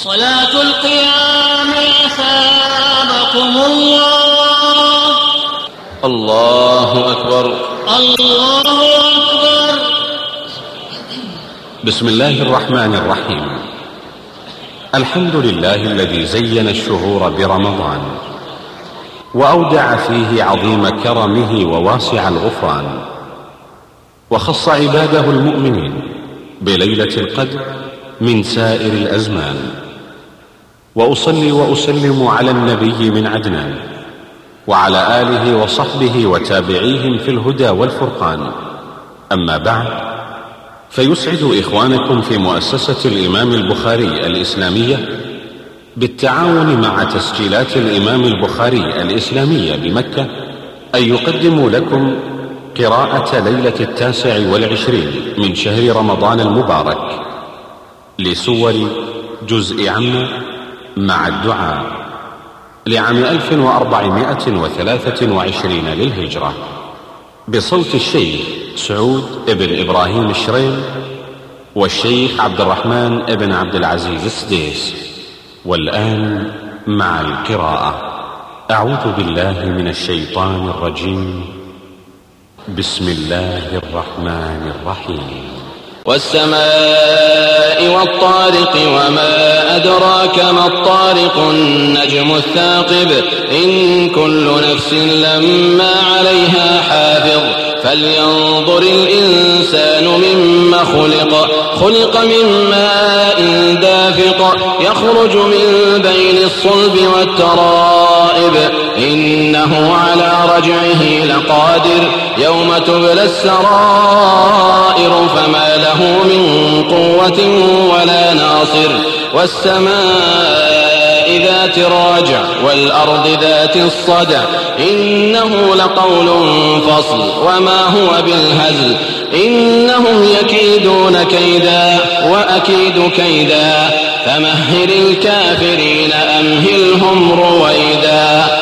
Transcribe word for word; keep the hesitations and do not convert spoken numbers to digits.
صلاة القيام أثابكم الله. الله أكبر. الله أكبر. بسم الله الرحمن الرحيم. الحمد لله الذي زين الشهور برمضان وأودع فيه عظيم كرمه وواسع الغفران، وخص عباده المؤمنين بليلة القدر من سائر الأزمان. وأصلي وأسلم على النبي من عدنان وعلى آله وصحبه وتابعيهم في الهدى والفرقان. أما بعد، فيسعد إخوانكم في مؤسسة الإمام البخاري الإسلامية بالتعاون مع تسجيلات الإمام البخاري الإسلامية بمكة أن يقدموا لكم قراءة ليلة التاسع والعشرين من شهر رمضان المبارك لسور جزء عم مع الدعاء لعام ألف وأربعمائة وثلاثة وعشرين للهجرة، بصوت الشيخ سعود ابن إبراهيم الشريم والشيخ عبد الرحمن ابن عبد العزيز السديس. والآن مع القراءة. أعوذ بالله من الشيطان الرجيم. بسم الله الرحمن الرحيم. والسماء والطارق وما أدراك ما الطارق النجم الثاقب إن كل نفس لما عليها حافظ فلينظر الإنسان مما خلق خلق من ماء دافق يخرج من بين الصلب والترائب إنه على رجعه لقادر يوم تبلى السرائر فما له من قوة ولا ناصر والسماء ذات الرجع والأرض ذات الصدع إنه لقول فصل وما هو بالهزل إنهم يكيدون كيدا وأكيد كيدا فمهل الكافرين أمهلهم رويدا